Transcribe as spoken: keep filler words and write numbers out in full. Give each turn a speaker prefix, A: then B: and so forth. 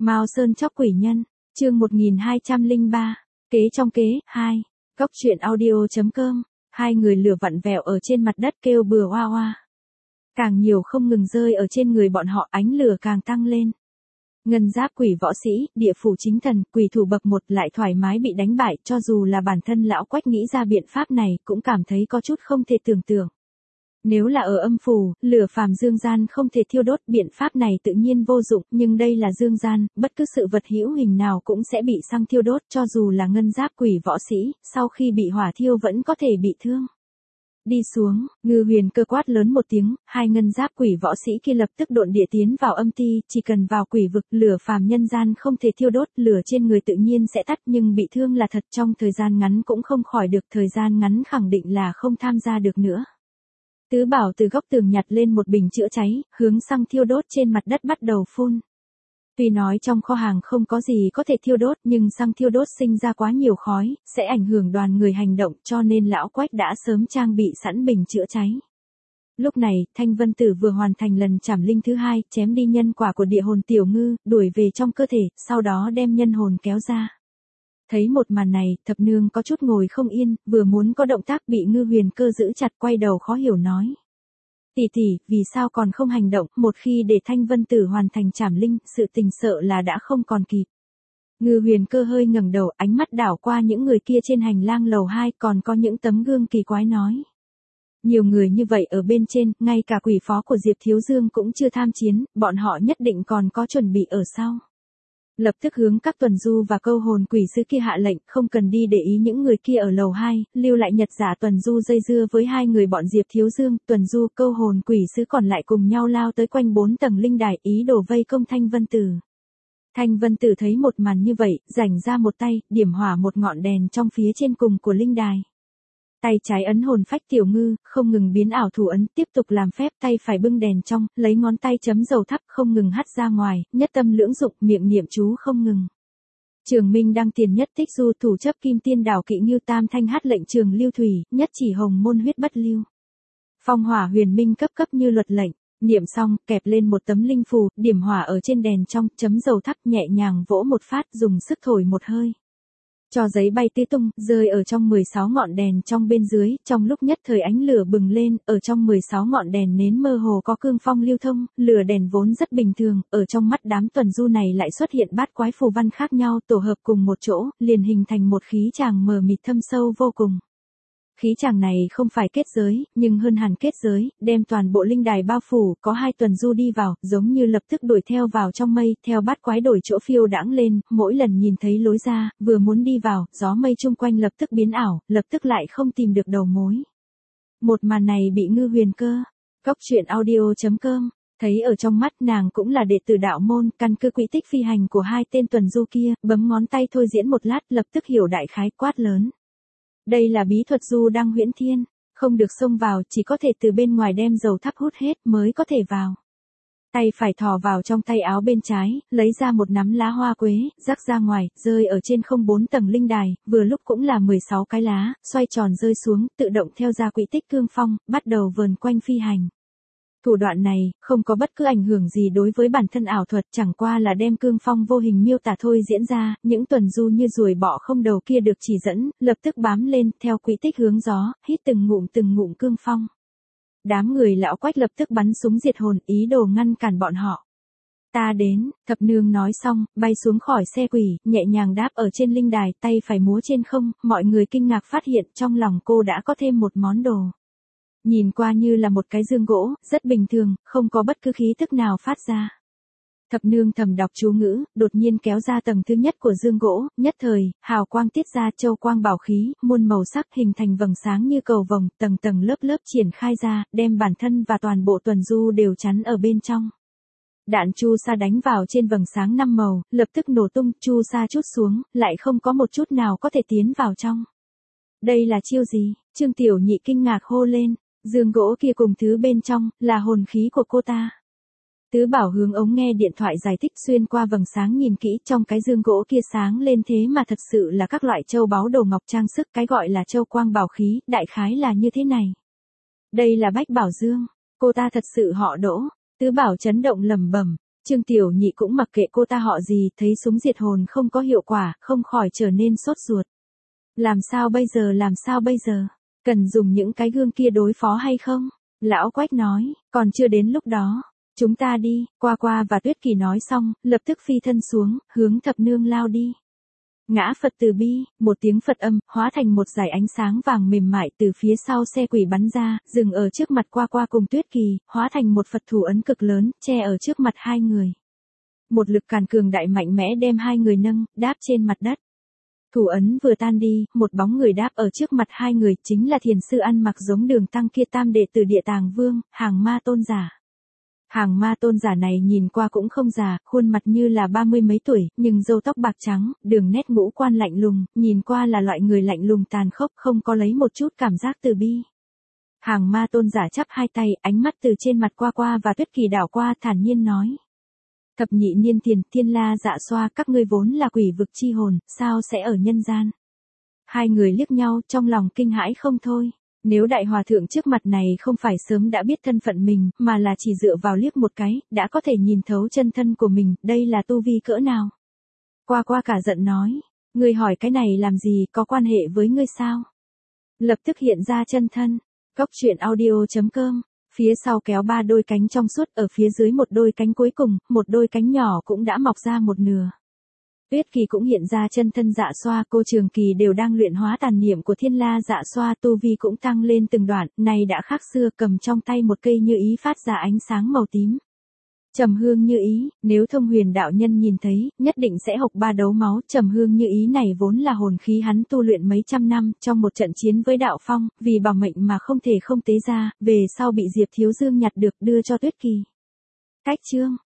A: Mao Sơn chóc quỷ nhân, chương một nghìn hai trăm lẻ ba, kế trong kế, hai, Cốc truyện audio.com, hai người lửa vặn vẹo ở trên mặt đất kêu bừa oa oa. Càng nhiều không ngừng rơi ở trên người bọn họ, ánh lửa càng tăng lên. Ngân giáp quỷ võ sĩ, địa phủ chính thần, quỷ thủ bậc một lại thoải mái bị đánh bại, cho dù là bản thân lão Quách nghĩ ra biện pháp này cũng cảm thấy có chút không thể tưởng tượng. Nếu là ở âm phủ, lửa phàm dương gian không thể thiêu đốt, biện pháp này tự nhiên vô dụng, nhưng đây là dương gian, bất cứ sự vật hữu hình nào cũng sẽ bị xăng thiêu đốt, cho dù là ngân giáp quỷ võ sĩ, sau khi bị hỏa thiêu vẫn có thể bị thương. Đi xuống, Ngư Huyền Cơ quát lớn một tiếng, hai ngân giáp quỷ võ sĩ kia lập tức độn địa tiến vào âm ti, chỉ cần vào quỷ vực, lửa phàm nhân gian không thể thiêu đốt, lửa trên người tự nhiên sẽ tắt, nhưng bị thương là thật, trong thời gian ngắn cũng không khỏi được, thời gian ngắn khẳng định là không tham gia được nữa. Tứ Bảo từ góc tường nhặt lên một bình chữa cháy, hướng xăng thiêu đốt trên mặt đất bắt đầu phun. Tuy nói trong kho hàng không có gì có thể thiêu đốt, nhưng xăng thiêu đốt sinh ra quá nhiều khói, sẽ ảnh hưởng đoàn người hành động, cho nên lão Quách đã sớm trang bị sẵn bình chữa cháy. Lúc này, Thanh Vân Tử vừa hoàn thành lần trảm linh thứ hai, chém đi nhân quả của địa hồn tiểu ngư, đuổi về trong cơ thể, sau đó đem nhân hồn kéo ra. Thấy một màn này, Thập Nương có chút ngồi không yên, vừa muốn có động tác bị Ngư Huyền Cơ giữ chặt, quay đầu khó hiểu nói. Tỷ tỷ, vì sao còn không hành động, một khi để Thanh Vân Tử hoàn thành trảm linh, sự tình sợ là đã không còn kịp. Ngư Huyền Cơ hơi ngẩng đầu, ánh mắt đảo qua những người kia trên hành lang lầu hai, còn có những tấm gương kỳ quái nói. Nhiều người như vậy ở bên trên, ngay cả quỷ phó của Diệp Thiếu Dương cũng chưa tham chiến, bọn họ nhất định còn có chuẩn bị ở sau. Lập tức hướng các tuần du và câu hồn quỷ sứ kia hạ lệnh, không cần đi để ý những người kia ở lầu hai, lưu lại nhật giả tuần du dây dưa với hai người bọn Diệp Thiếu Dương, tuần du, câu hồn quỷ sứ còn lại cùng nhau lao tới quanh bốn tầng linh đài, ý đồ vây công Thanh Vân Tử. Thanh Vân Tử thấy một màn như vậy, rảnh ra một tay, điểm hỏa một ngọn đèn trong phía trên cùng của linh đài. Tay trái ấn hồn phách tiểu ngư, không ngừng biến ảo thủ ấn, tiếp tục làm phép, tay phải bưng đèn trong, lấy ngón tay chấm dầu thắp, không ngừng hắt ra ngoài, nhất tâm lưỡng dụng, miệng niệm chú không ngừng. Trường Minh đăng tiền nhất tích du, thủ chấp kim tiên đảo kỵ ngưu tam thanh hát lệnh trường lưu thủy, nhất chỉ hồng môn huyết bất lưu. Phong hỏa huyền minh cấp cấp như luật lệnh, niệm xong, kẹp lên một tấm linh phù, điểm hỏa ở trên đèn trong, chấm dầu thắp, nhẹ nhàng vỗ một phát, dùng sức thổi một hơi. Cho giấy bay tứ tung, rơi ở trong mười sáu ngọn đèn trong bên dưới, trong lúc nhất thời ánh lửa bừng lên, ở trong mười sáu ngọn đèn nến mơ hồ có cương phong lưu thông, lửa đèn vốn rất bình thường, ở trong mắt đám tuần du này lại xuất hiện bát quái phù văn khác nhau tổ hợp cùng một chỗ, liền hình thành một khí tràng mờ mịt thâm sâu vô cùng. Khí tràng này không phải kết giới, nhưng hơn hẳn kết giới, đem toàn bộ linh đài bao phủ, có hai tuần du đi vào, giống như lập tức đuổi theo vào trong mây, theo bát quái đổi chỗ phiêu đãng lên, mỗi lần nhìn thấy lối ra, vừa muốn đi vào, gió mây chung quanh lập tức biến ảo, lập tức lại không tìm được đầu mối. Một màn này bị Ngư Huyền Cơ, Cốc truyện audio.com, thấy ở trong mắt, nàng cũng là đệ tử đạo môn, căn cứ quỹ tích phi hành của hai tên tuần du kia, bấm ngón tay thôi diễn một lát, lập tức hiểu đại khái, quát lớn. Đây là bí thuật du đăng huyễn thiên, không được xông vào, chỉ có thể từ bên ngoài đem dầu thắp hút hết mới có thể vào. Tay phải thò vào trong tay áo bên trái, lấy ra một nắm lá hoa quế, rắc ra ngoài, rơi ở trên không bốn tầng linh đài, vừa lúc cũng là mười sáu cái lá, xoay tròn rơi xuống, tự động theo ra quỹ tích cương phong, bắt đầu vờn quanh phi hành. Thủ đoạn này, không có bất cứ ảnh hưởng gì đối với bản thân ảo thuật, chẳng qua là đem cương phong vô hình miêu tả thôi diễn ra, những tuần du như ruồi bọ không đầu kia được chỉ dẫn, lập tức bám lên, theo quỹ tích hướng gió, hít từng ngụm từng ngụm cương phong. Đám người lão Quách lập tức bắn súng diệt hồn, ý đồ ngăn cản bọn họ. Ta đến, Thập Nương nói xong, bay xuống khỏi xe quỷ, nhẹ nhàng đáp ở trên linh đài, tay phải múa trên không, mọi người kinh ngạc phát hiện trong lòng cô đã có thêm một món đồ. Nhìn qua như là một cái dương gỗ, rất bình thường, không có bất cứ khí tức nào phát ra. Thập Nương thầm đọc chú ngữ, đột nhiên kéo ra tầng thứ nhất của dương gỗ, nhất thời, hào quang tiết ra châu quang bảo khí, muôn màu sắc hình thành vầng sáng như cầu vồng, tầng tầng lớp lớp triển khai ra, đem bản thân và toàn bộ tuần du đều chắn ở bên trong. Đạn chu sa đánh vào trên vầng sáng năm màu, lập tức nổ tung, chu sa trút xuống, lại không có một chút nào có thể tiến vào trong. Đây là chiêu gì? Trương Tiểu Nhị kinh ngạc hô lên. Dương gỗ kia cùng thứ bên trong, là hồn khí của cô ta. Tứ Bảo hướng ống nghe điện thoại giải thích, xuyên qua vầng sáng nhìn kỹ, trong cái dương gỗ kia sáng lên thế mà thật sự là các loại châu báu đồ ngọc trang sức, cái gọi là châu quang bảo khí, đại khái là như thế này. Đây là Bách Bảo Dương, cô ta thật sự họ Đỗ. Tứ Bảo chấn động lẩm bẩm, Trương Tiểu Nhị cũng mặc kệ cô ta họ gì, thấy súng diệt hồn không có hiệu quả, không khỏi trở nên sốt ruột. Làm sao bây giờ, làm sao bây giờ? Cần dùng những cái gương kia đối phó hay không? Lão Quách nói, còn chưa đến lúc đó. Chúng ta đi, Qua Qua và Tuyết Kỳ nói xong, lập tức phi thân xuống, hướng thập nương lao đi. Ngã Phật từ bi, một tiếng Phật âm, hóa thành một dải ánh sáng vàng mềm mại từ phía sau xe quỷ bắn ra, dừng ở trước mặt Qua Qua cùng Tuyết Kỳ, hóa thành một Phật thủ ấn cực lớn, che ở trước mặt hai người. Một lực càn cường đại mạnh mẽ đem hai người nâng, đáp trên mặt đất. Thủ ấn vừa tan đi, một bóng người đáp ở trước mặt hai người, chính là thiền sư ăn mặc giống Đường Tăng kia tam đệ tử Địa Tàng Vương, Hàng Ma Tôn giả. Hàng Ma Tôn giả này nhìn qua cũng không già, khuôn mặt như là ba mươi mấy tuổi, nhưng râu tóc bạc trắng, đường nét ngũ quan lạnh lùng, nhìn qua là loại người lạnh lùng tàn khốc, không có lấy một chút cảm giác từ bi. Hàng Ma Tôn giả chắp hai tay, ánh mắt từ trên mặt Qua Qua và Tuyết Kỳ đảo qua, thản nhiên nói. Thập nhị niên tiền, Thiên La Dạ Xoa, các ngươi vốn là quỷ vực chi hồn, sao sẽ ở nhân gian? Hai người liếc nhau, trong lòng kinh hãi không thôi. Nếu đại hòa thượng trước mặt này không phải sớm đã biết thân phận mình, mà là chỉ dựa vào liếc một cái, đã có thể nhìn thấu chân thân của mình, đây là tu vi cỡ nào? Qua Qua cả giận nói, ngươi hỏi cái này làm gì, có quan hệ với ngươi sao? Lập tức hiện ra chân thân. Cốc truyện audio chấm com. Phía sau kéo ba đôi cánh trong suốt, ở phía dưới một đôi cánh cuối cùng, một đôi cánh nhỏ cũng đã mọc ra một nửa. Tuyết Kỳ cũng hiện ra chân thân Dạ Xoa, cô Trường Kỳ đều đang luyện hóa tàn niệm của Thiên La Dạ Xoa, tu vi cũng tăng lên từng đoạn, này đã khác xưa, cầm trong tay một cây như ý phát ra ánh sáng màu tím. Trầm hương như ý, nếu Thông Huyền đạo nhân nhìn thấy, nhất định sẽ hộc ba đấu máu. Trầm hương như ý này vốn là hồn khí hắn tu luyện mấy trăm năm, trong một trận chiến với đạo phong, vì bảo mệnh mà không thể không tế ra, về sau bị Diệp Thiếu Dương nhặt được đưa cho Tuyết Kỳ. Cách chương